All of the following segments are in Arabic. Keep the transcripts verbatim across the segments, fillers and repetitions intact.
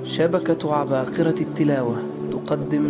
شبكة عباقرة التلاوة تقدم.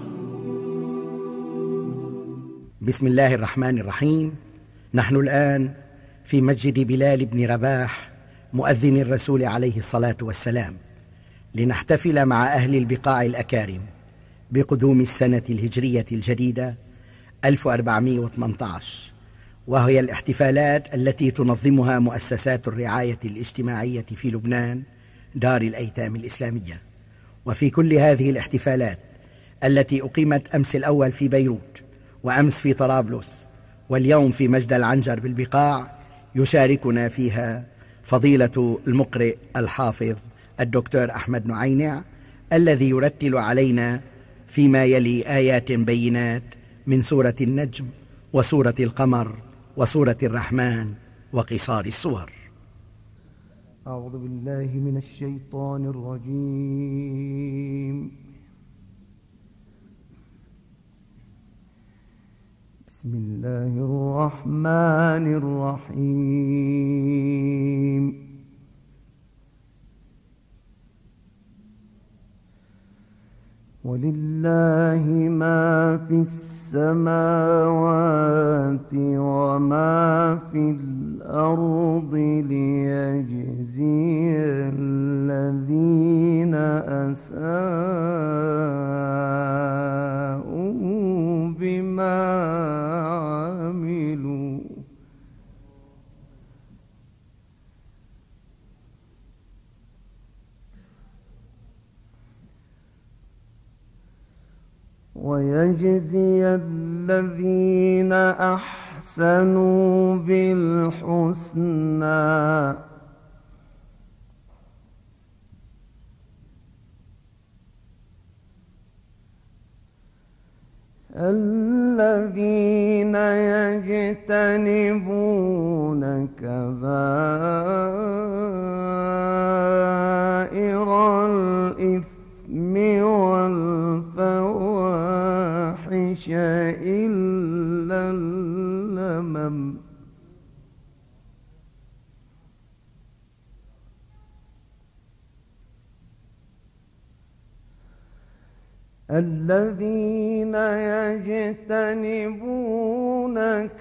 بسم الله الرحمن الرحيم. نحن الآن في مسجد بلال بن رباح مؤذن الرسول عليه الصلاة والسلام، لنحتفل مع أهل البقاع الأكارم بقدوم السنة الهجرية الجديدة ألف وأربعمائة وثمانية عشر، وهي الاحتفالات التي تنظمها مؤسسات الرعاية الاجتماعية في لبنان، دار الأيتام الإسلامية. وفي كل هذه الاحتفالات التي أقيمت أمس الأول في بيروت، وأمس في طرابلس، واليوم في مجد العنجر بالبقاع، يشاركنا فيها فضيلة المقرئ الحافظ الدكتور أحمد نعينع، الذي يرتل علينا فيما يلي آيات بينات من سورة النجم وسورة القمر وسورة الرحمن وقصار السور. أعوذ بالله من الشيطان الرجيم. بسم الله الرحمن الرحيم. ولله ما في السماوات وما في الأرض ليجزي الذين أساءوا بما عملوا ويجزي الذين أحسنوا بالحسنى الذين يجتنبون كبائر الإثم والفواحش إلا اللمم الذين يجتنبون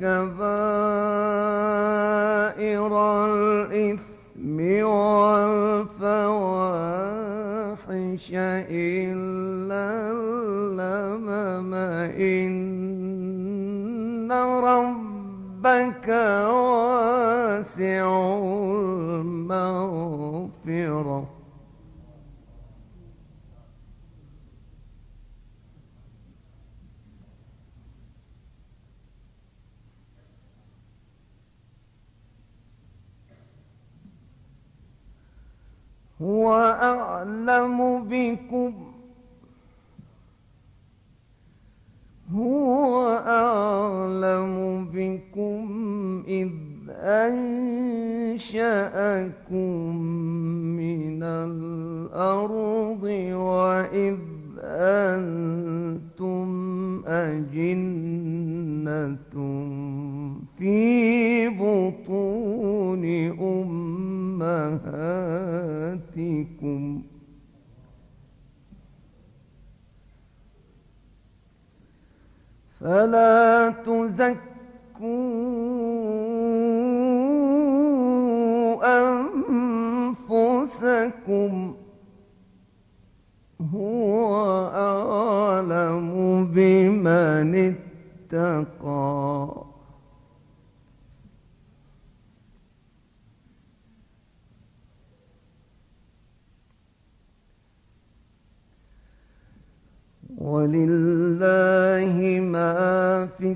كبائر الإثم والفواحش إلا اللمم إن ربك واسع المغفرة هو أعلم بكم هو أعلم بكم إذ أنشأكم من الأرض وإذ أنتم أجنة في بطون أمهاتكم فلا تزكوا أنفسكم هو أعلم بمن اتقى ولله ما في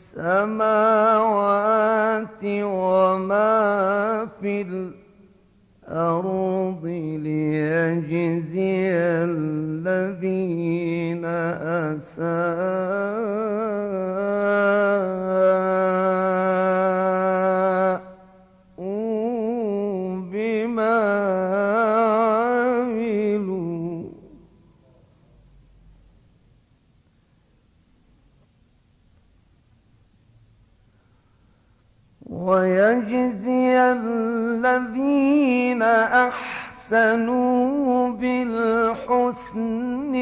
السماوات وما في الأرض ليجزي الذين أساءوا بما عملوا ويجزي الذين أحسنوا بالحسنى بالحسن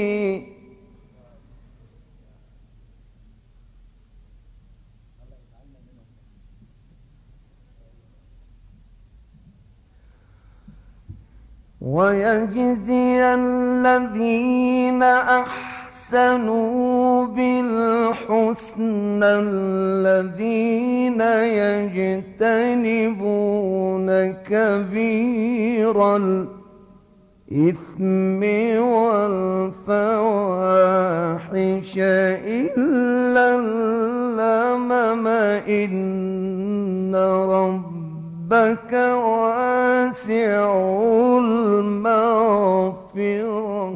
ويجزي الذين أحسنوا بالحسنى الذين يجتنبون كبير الإثم والفواحش إلا اللمم إن ربك واسع المغفرة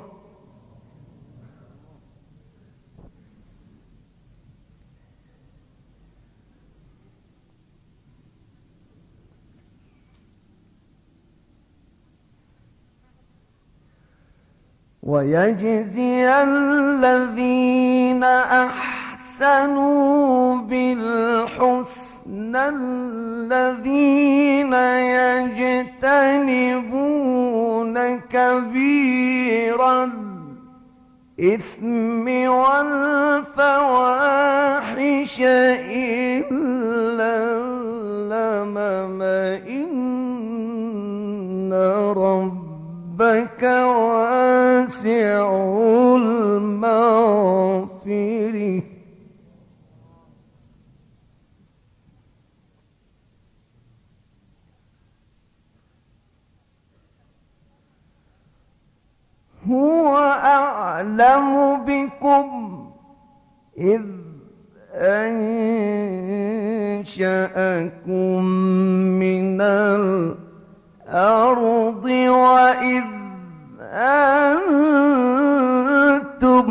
ويجزي الذين أحسنوا بالحسنى الذين يجتنبون كبير الإثم والفواحش إلا اللمم إن ربك واسع المغفرة هو أعلم بكم إذ أنشأكم من الأرض وإذ أنتم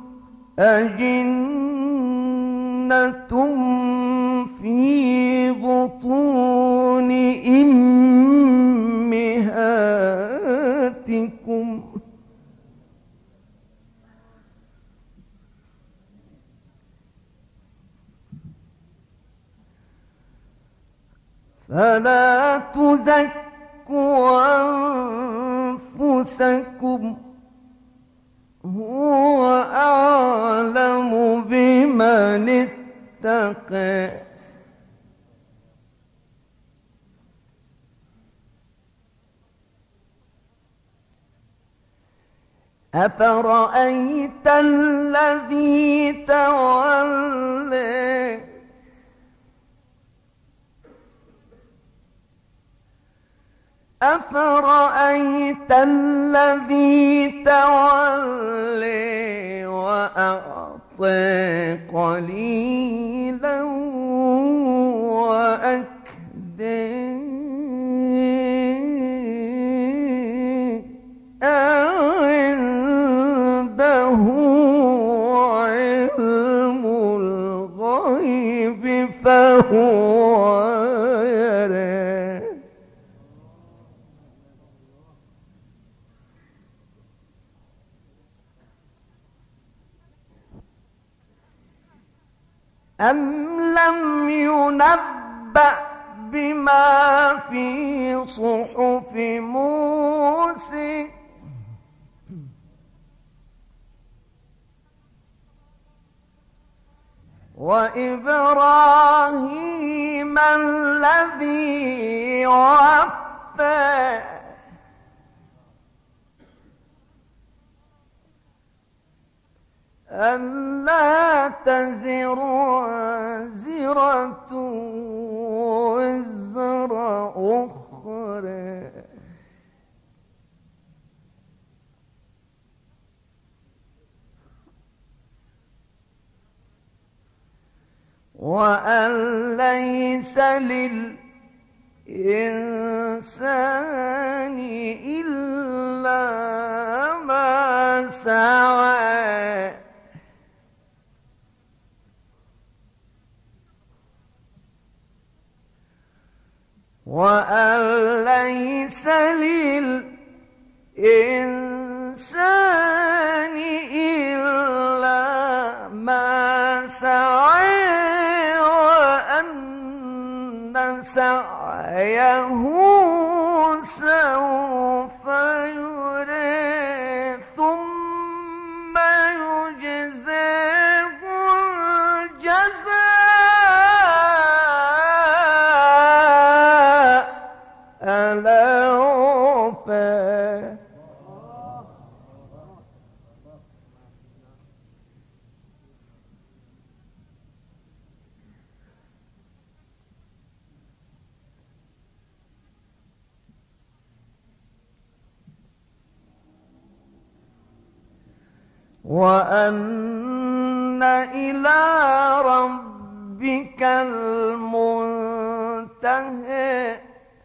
أجنة في بطون أمهاتكم فلا تزكوا أنفسكم هو أعلم بمن اتقى أفرأيت الذي تولى أفرأيت الذي تولى وأعطى قليلا وأكدى أعنده علم الغيب فهو يرى أم لم ينبأ بما في صحف موسى وإبراهيم الذي وفى ألا تزر وازرة وزر أخرى وأن ليس للإنسان إلا ما سعى وأن ليس للإنسان إلا ما سعى وأن سعيه سوف يرى ثم ألوفا وأن إلى ربك المنتهى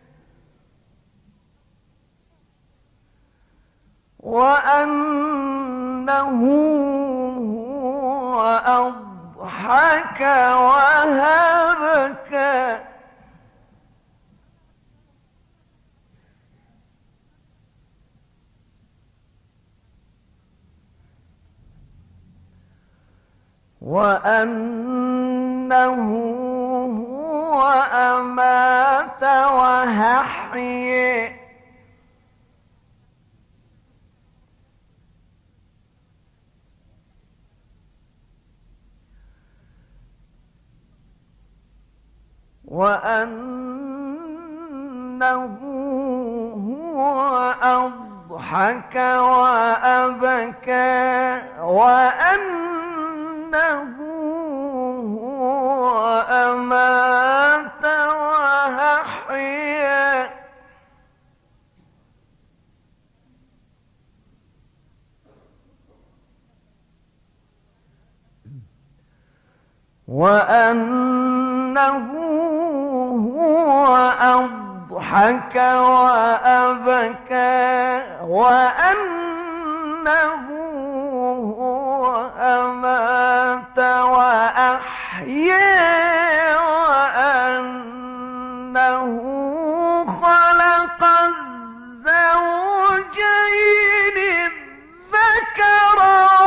وأنه هو أضحك وهبكى وأنه هو أمات وأحيا وأنه هو أضحك وأبكى وأنه هو أمات وأحيا وأنه هو أضحك وأبكى وأنه هو أمات وأحيا وأنه خلق الزوجين الذكر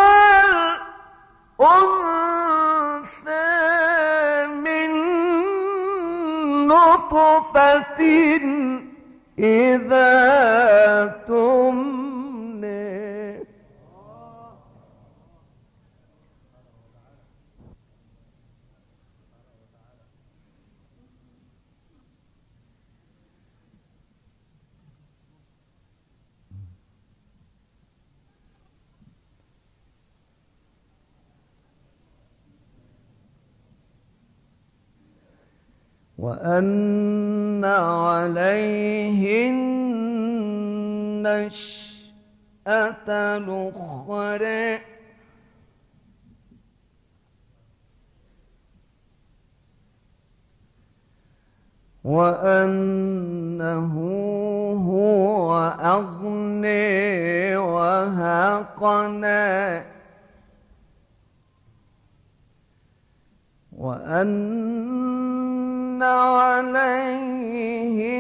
والأنثى من نطفة إذا تمنى وأن عليه النشأة الأخرى وأنه هو أغنى وأقنى وأن عليه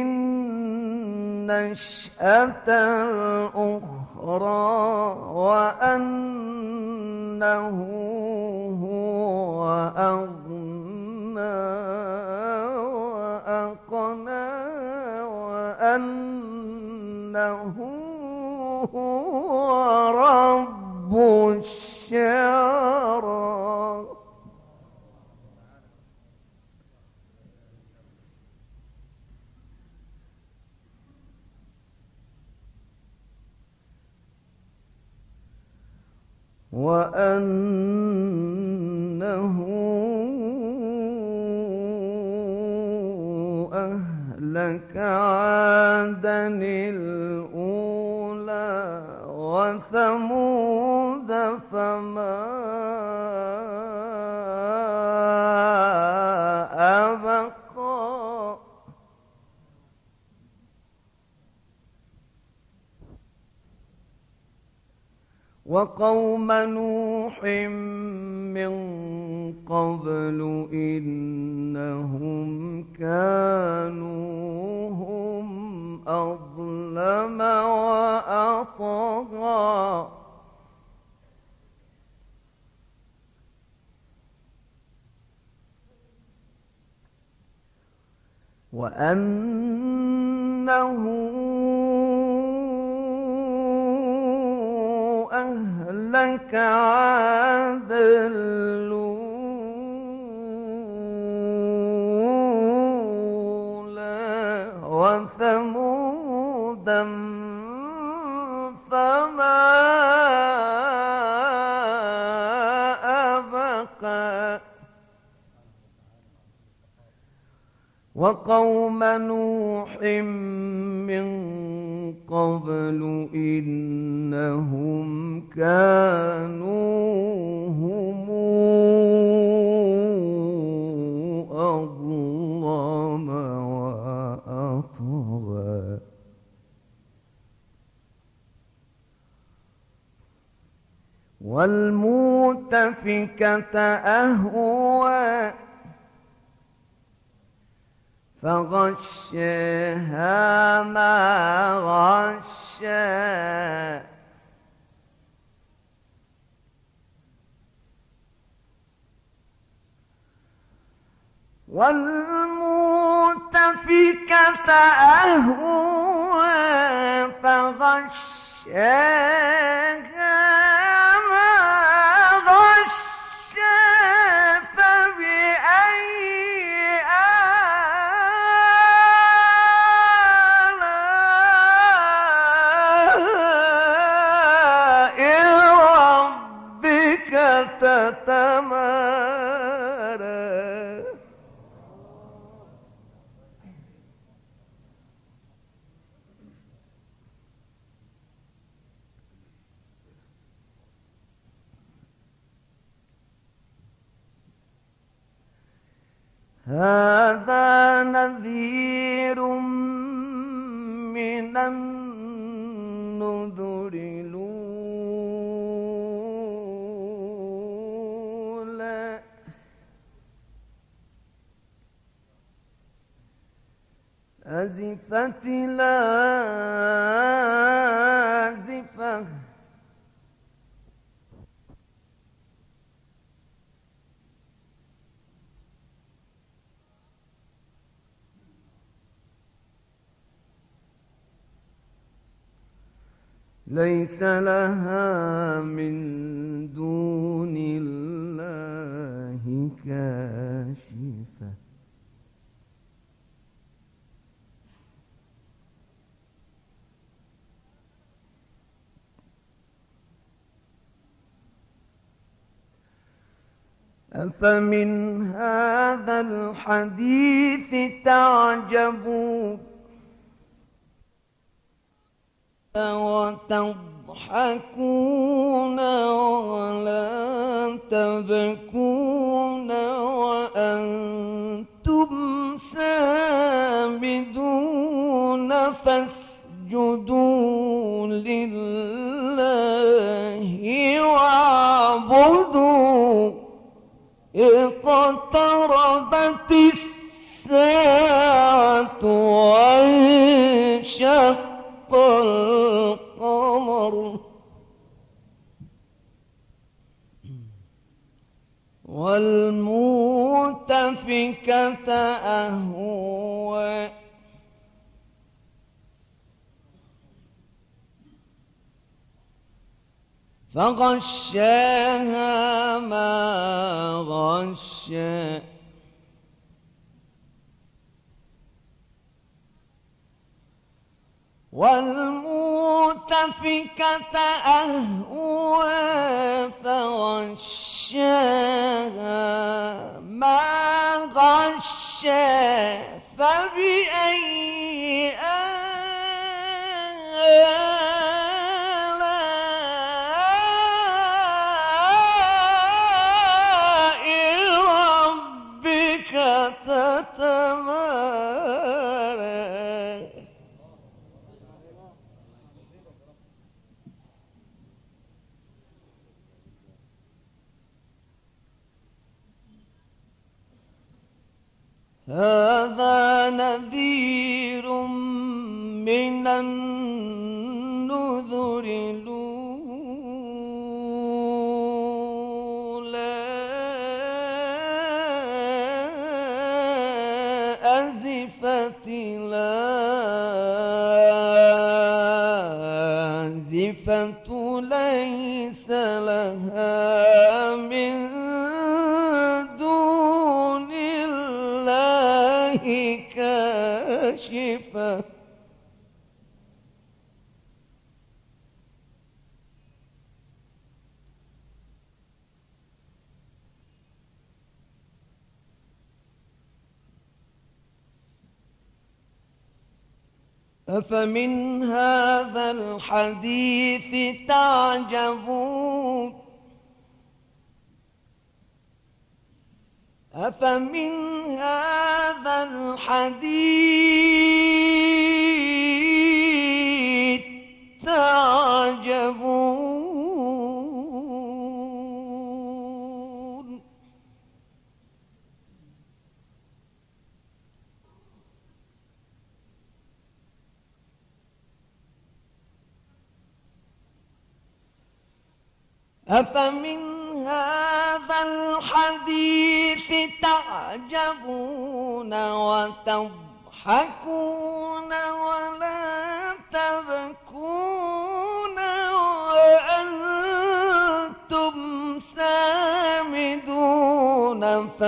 النشأة الأخرى وأنه هو أغنى وأقنى وأنه هو رب الشعرى وأنه أهلك عادا الأولى وثمود فما أبقى وقوم نوح من قبل إنهم كانوا هم أظلم وأطغى وأنه أهلك عاد الأولى وثمودا فما أبقى وقوم نوح من قبل إنهم كانوا هم أظلم وأطغى والمؤتفكة أهوى فغشاها ما غشا والمؤتفكة أهوى فغشاها ما غشا فبأي آلاء ربك تتمارى هذا نذير من النذر الأولى أزفت الآزفة ليس لها من دون الله كاشفة أفمن هذا الحديث تعجبون وتضحكون ولا تبكون وأنتم سامدون فاسجدوا لله واعبدوا اقتربت الساعة وانشق القمر والمؤتفكة أهوى فغشاها ما غشا والمؤتفكة أهوى فغشاها ما غشا فبأي آلاء ربك تتمارى هذا نذير من النذر الأولى أزفت الآزفة ليس لها من كاشفة أفمن هذا الحديث تعجبون أفمن هذا الحديث تعجبون أفمن هذا الحديث تعجبون وتضحكون ولا تبكون وأنتم سامدون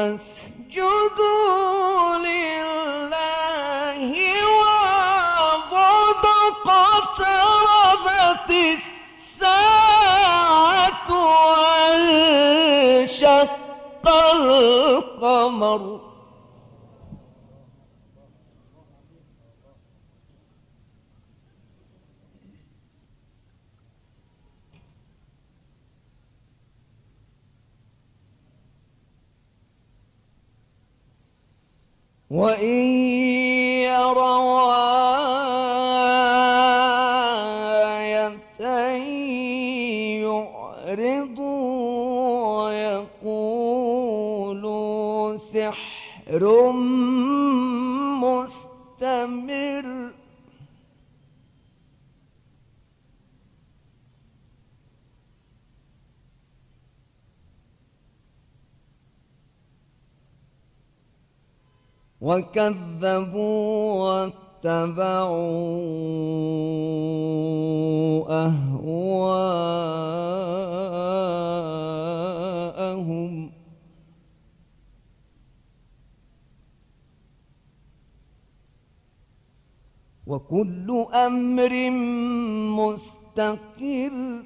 فاسجدوا لله واعبدوا اقتربت الساعة وانشق القمر وإن يروا آية يعرضوا ويقولوا سحر مستمر وكذبوا واتبعوا أهواءهم وكل أمر مستقر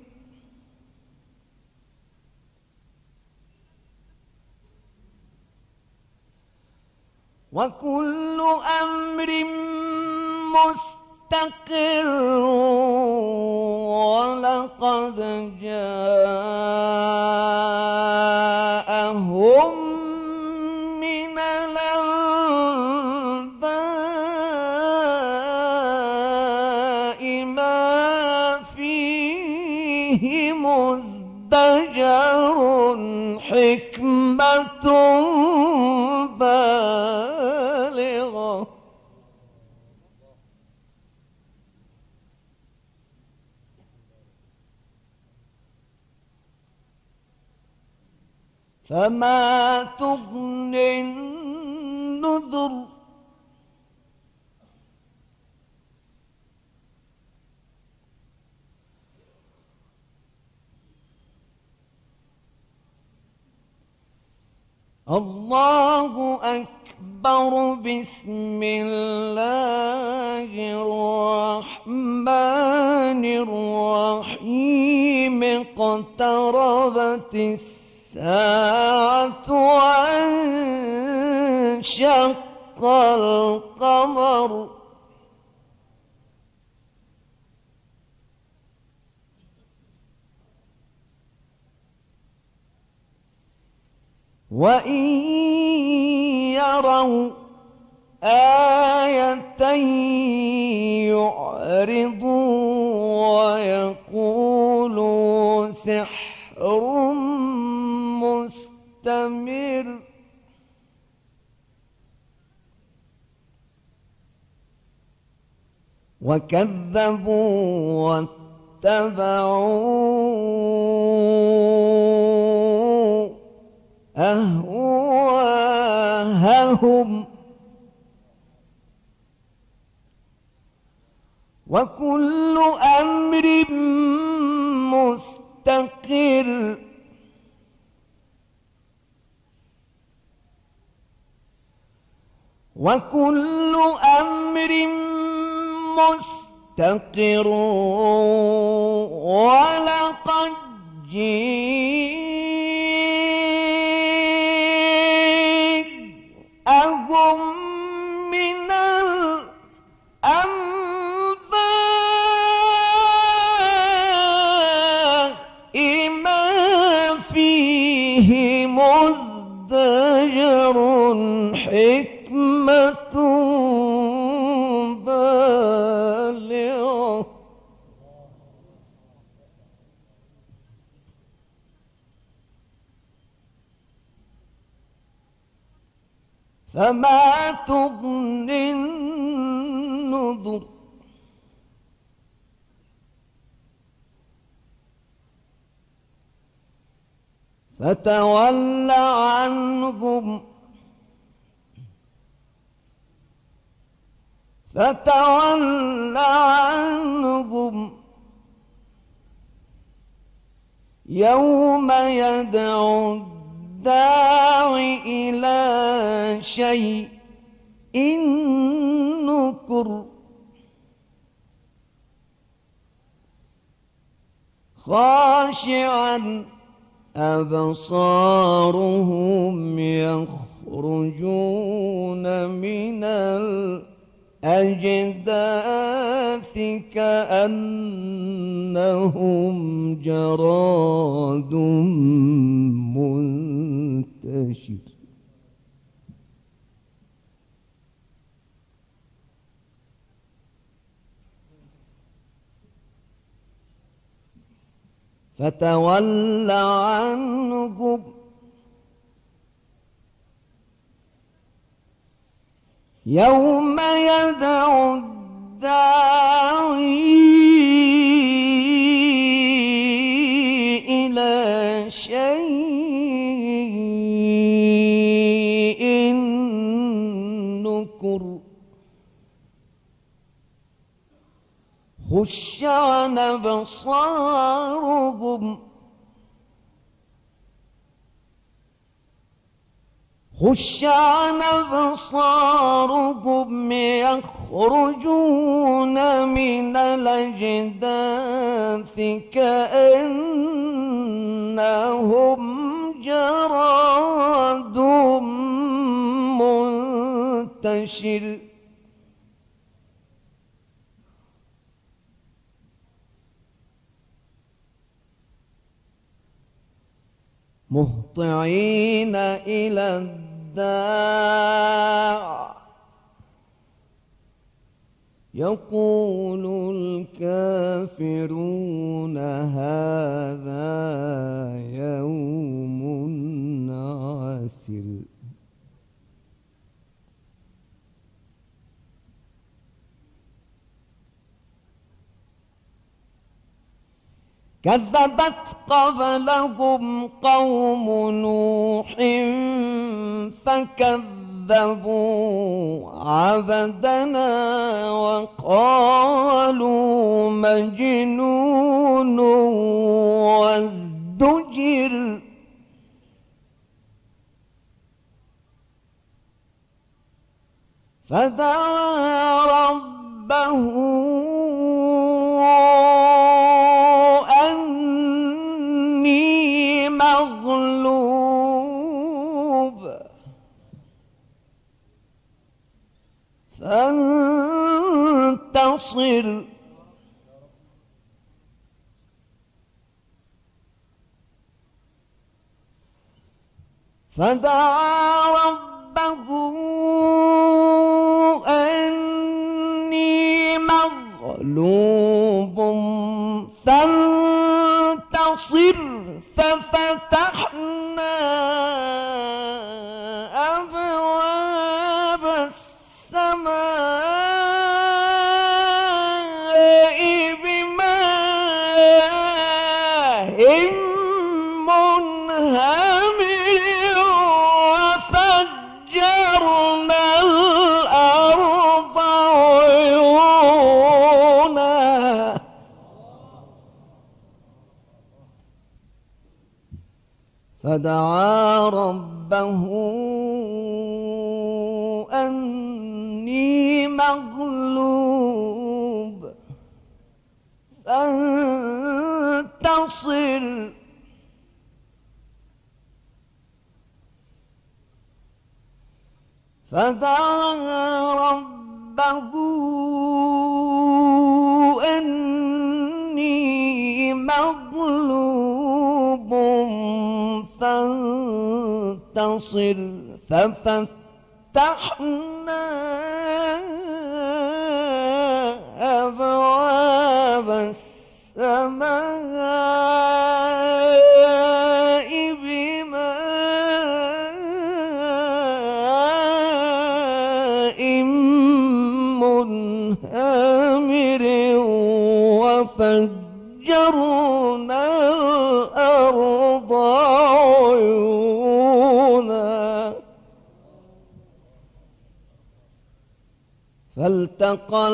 وكل أمر مستقر ولقد جاءهم من الأنباء ما فيه مزدجر حكمة بالغة فما تغني النذر الله أكبر بسم الله الرحمن الرحيم اقتربت الساعة وانشق القمر وإن يروا آية يعرضوا ويقولوا سحر مستمر وكذبوا واتبعوا أهواءهم وكل أمر مستقر وكل أمر مستقر ولقد جاءهم من الأنباء فما تغني النذر فتول عنهم فتول عنهم يوم يدعو الداع إلى شيء نكر خاشعا أبصارهم يخرجون من الأجداث كأنهم جراد منتشر فتول عنهم يوم يدعو الداعي إلى شيء نكر خش عن أبصارهم خش عن أبصارهم يخرجون من الأجداث كأنهم جراد منتشر مهطعين إلى الداع يقول الكافرون هذا يوم عسر كذبت قبلهم قوم نوح فكذبوا عبدنا وقالوا مجنون وازدجر فدعا ربه مغلوب فانتصر فدعا ربه أني مغلوب فانتصر ففتحنا أبواب السماء بماء منهمر وفجرنا الأرض عيونا فدعا ربه أني مغلوب فانتصر فدعا ربه أني مغلوب فانتصر ففتحنا أبواب السماء بماء وفجرنا الأرض عيونا فالتقى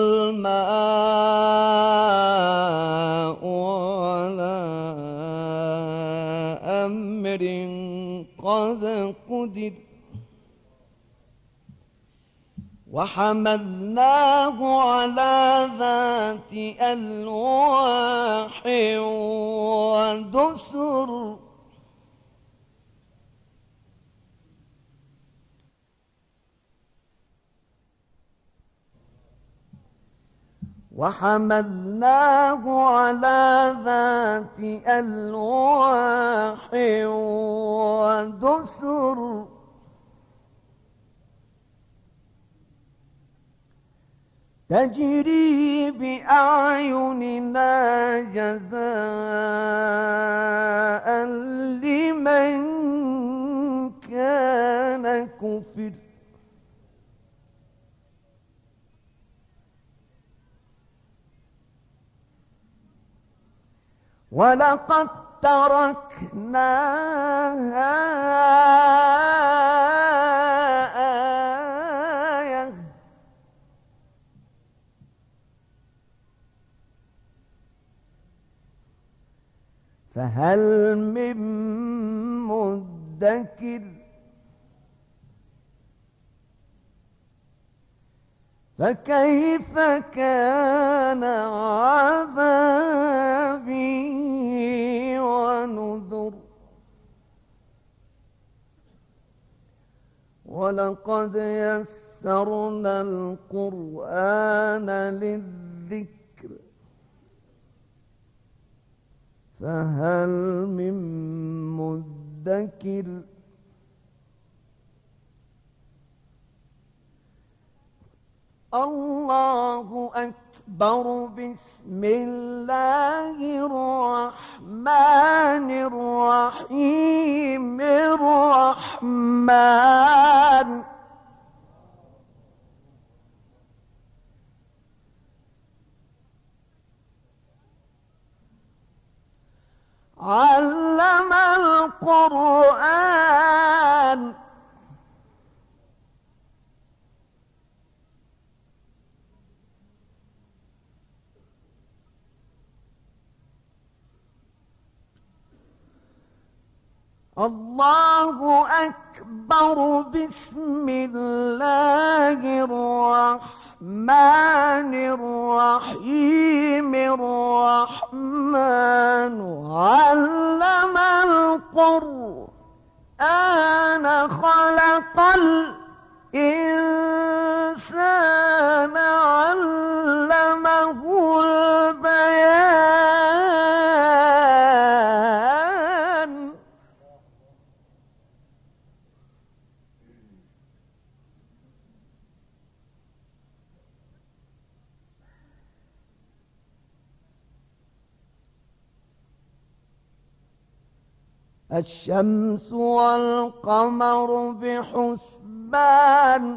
الماء على أمر قد قدر وحملناه على ذات ألواح ودسر وحملناه على ذات ألواح ودسر تجري بأعيننا جزاء لمن كان كفر ولقد تركناها آية فهل من مدكر فكيف كان عذابي ونذر ولقد يسرنا القرآن للذكر فهل من مدكر الله أكبر بسم الله الرحمن الرحيم الرحمن علم القرآن الله أكبر بسم الله الرحمن الرحيم الرحمن علم القرآن خلق الإنسان علمه البيان الشمس والقمر بحسبان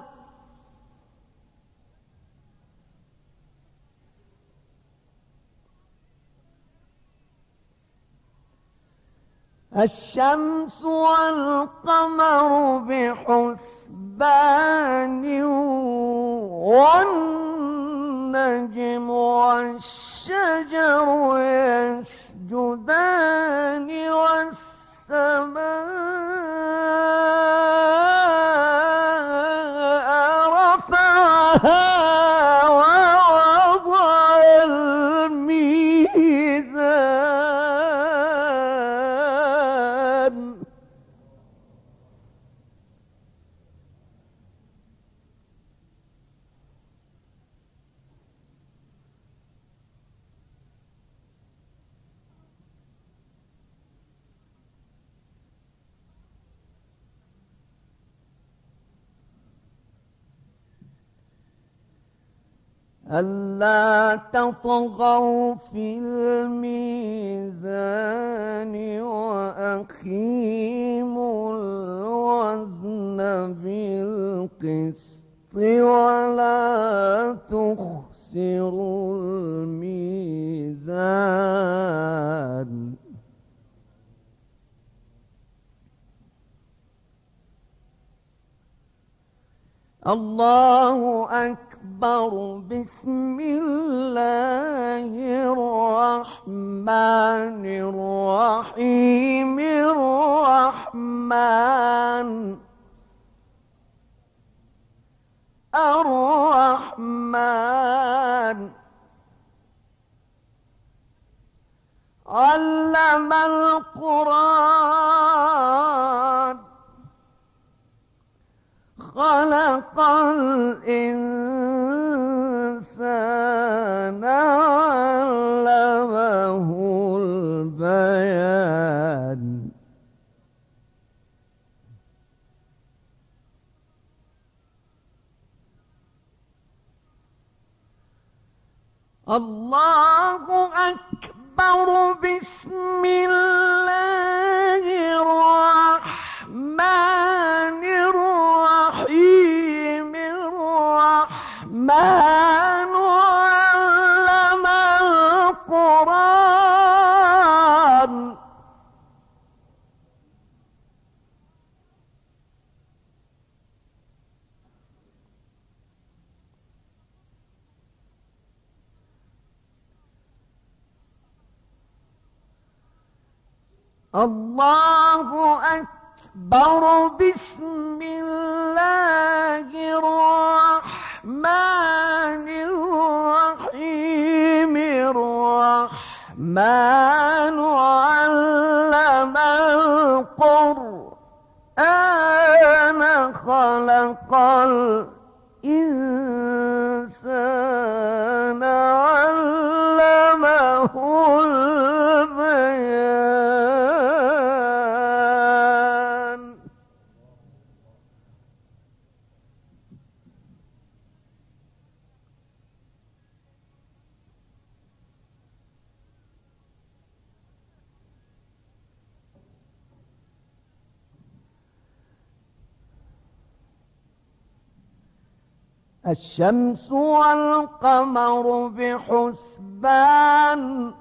الشمس والقمر بحسبان والنجم والشجر يسجدان والسماء رفعها ووضع الميزان ألا تطغوا في الميزان وأقيموا الوزن بالقسط ولا تخسروا الميزان الله أكبر. بسم الله الرحمن الرحيم. الرحمن الرحمن علم القرآن خلق الإنسان علمه البيان. الله أكبر. بسم الله الرحمن الرحيم. الرحمن علم القرآن الله أكبر. بسم الله الرحمن الرحيم. الرحمن علم القرآن خلق الإنسان علمه البيان. الشمس والقمر بحسبان.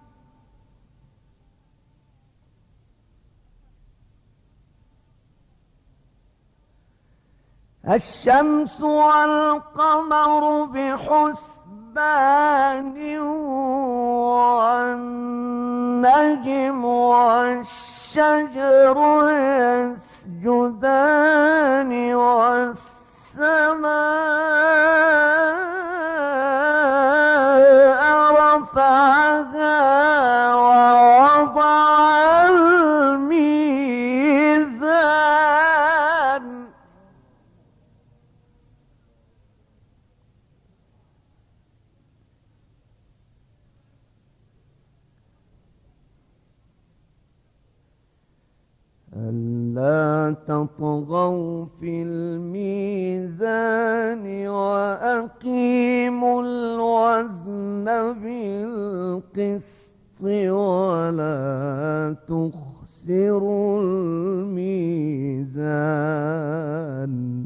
الشمس والقمر بحسبان والنجم والشجر يسجدان والسماء رفعها ووضع الميزان. ألا تطغوا في الميزان وأقيموا الوزن بالقسط ولا تخسروا الميزان.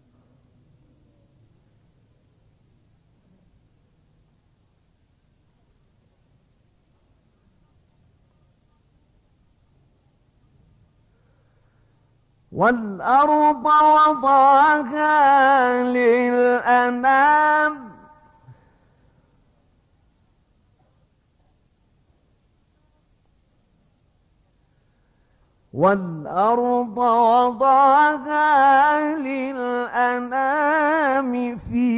والأرض وضعها للأنام والأرض وضعها للأنام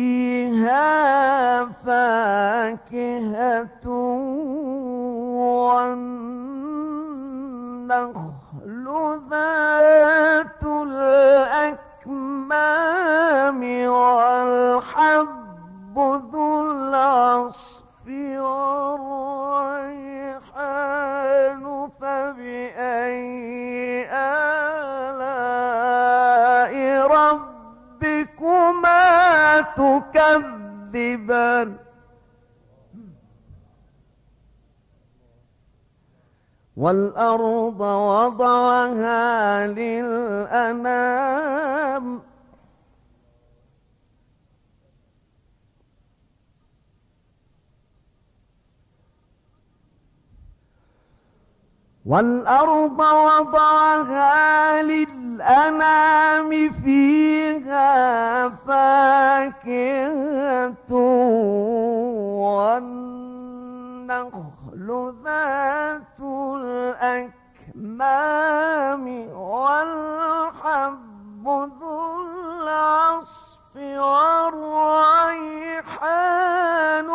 فيها فاكهة والنخل ذات الأكمام والحب ذو العصف والريحان فبأي آلاء ربكما تكذبان. والأرض وضعها للأنام والأرض وضعها للأنام فيها فيها فاكهة والنخل ذات الأكمام والحب ذو العصف والريحان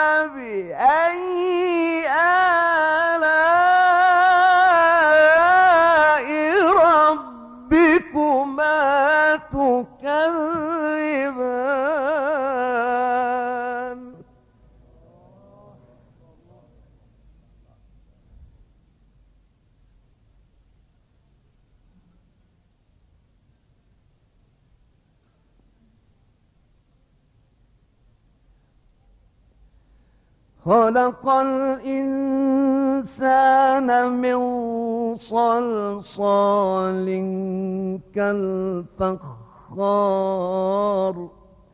فبأي آلاء ربكما تكذبان خلق الإنسان من صلصال كالفخار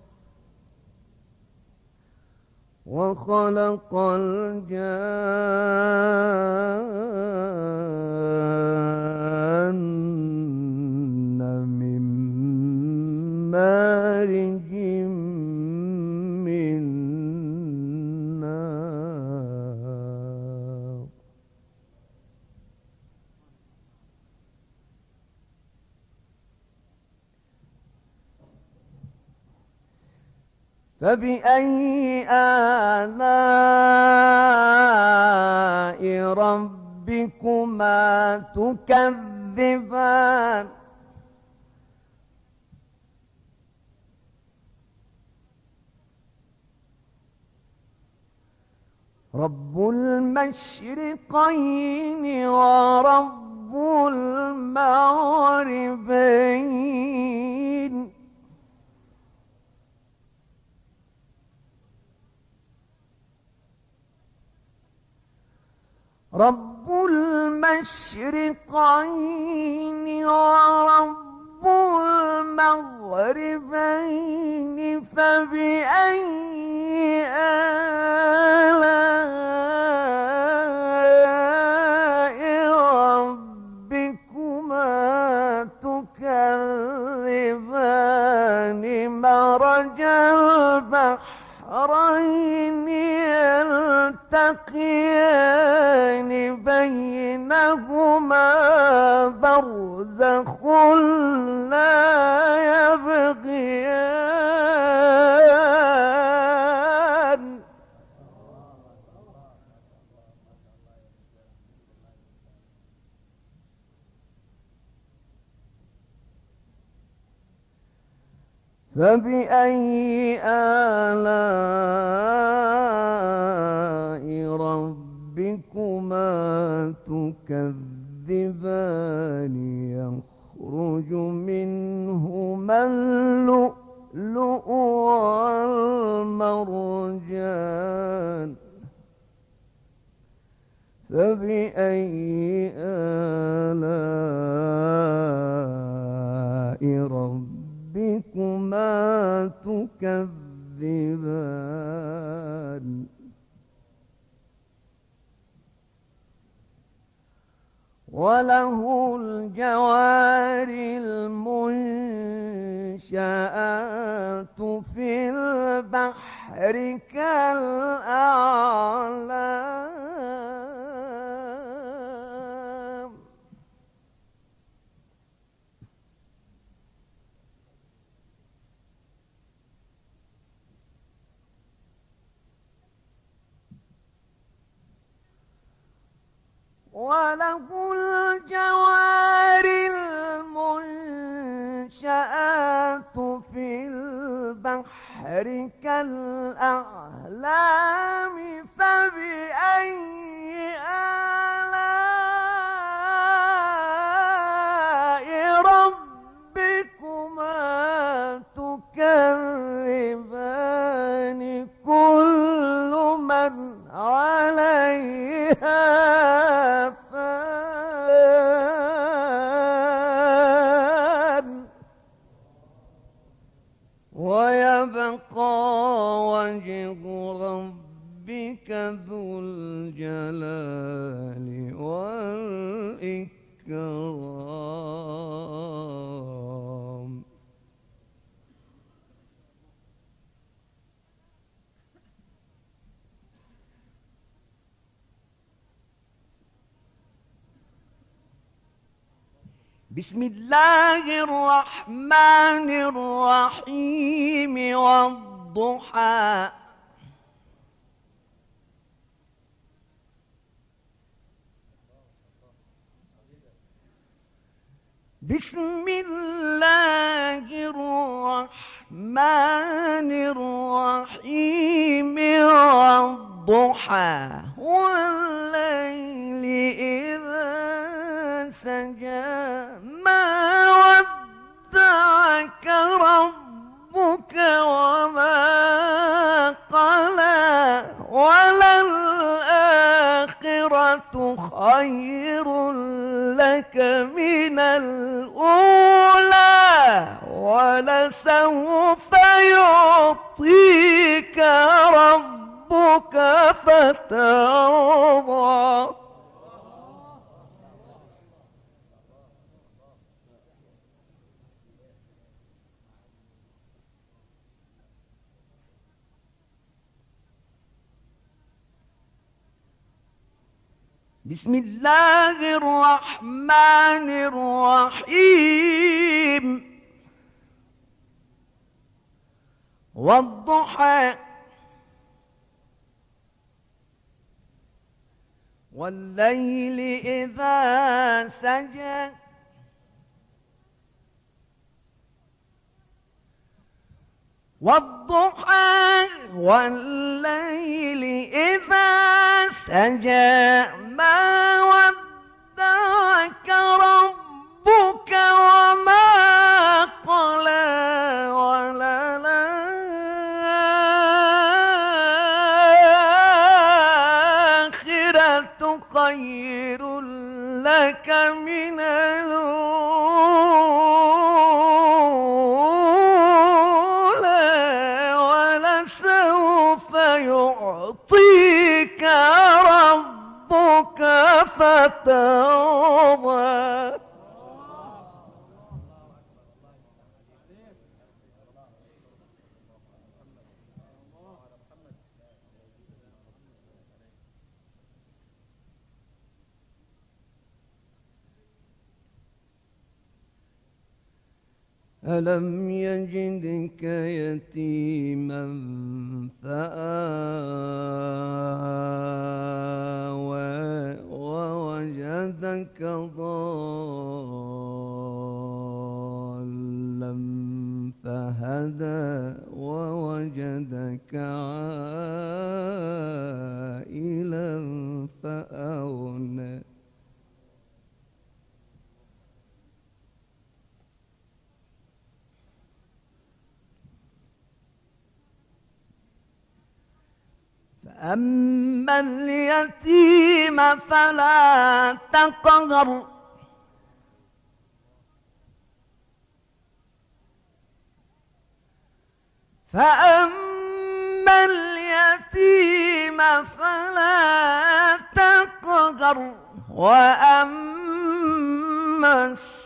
وخلق الجان من مارج من نار فبأي آلاء ربكما تكذبان رب المشرقين ورب المغربين رب المشرقين ورب المغربين فبأي آلاء ربكما تكذبان مرج البحرين يلتقيان بينهما برزخ لا يبغيان فبأي آلاء ربكما تكذبان يخرج منهما اللؤلؤ والمرجان فبأي آلاء ربكما تكذبان وله الجوار المنشآت في البحر كالأعلام وله الجوار المنشآت في البحر كالأعلام فبأي آلاء ربكما تكذبان كل من عليها ويبقى وجه ربك ذو الجلال والإكرام بسم الله الرحمن الرحيم والضحى بسم الله الرحمن الرحيم والضحى والليل إذا سجى ما ودعك ربك وما قلى وللآخرة خير لك من الأولى ولسوف يعطيك ربك فترضى بسم الله الرحمن الرحيم والضحى والليل إذا سجى والضحى والليل إذا سجى ما ودعك ربك وما قلى وللآخرة خير لك من الأولى ولسوف يعطيك ربك فترضى ألم يجدك يتيما فآوى ووجدك ضالا فهدى ووجدك عائلا فأغنى فأما اليتيم فلا تقهر فأما اليتيم فلا تقهر وأما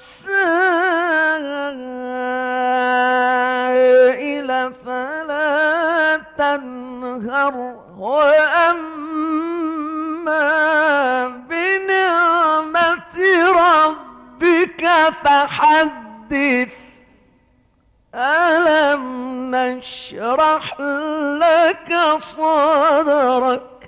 السائل فلا تنهر وأما بنعمة ربك فحدث ألم نشرح لك صدرك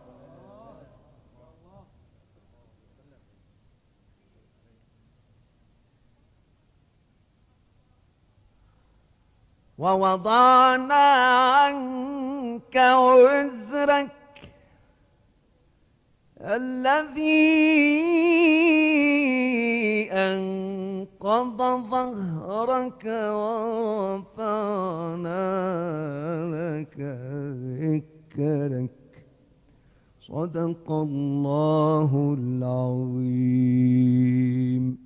ووضعنا عنك وزرك الذي أنقض ظهرك ورفعنا لك ذكرك صدق الله العظيم.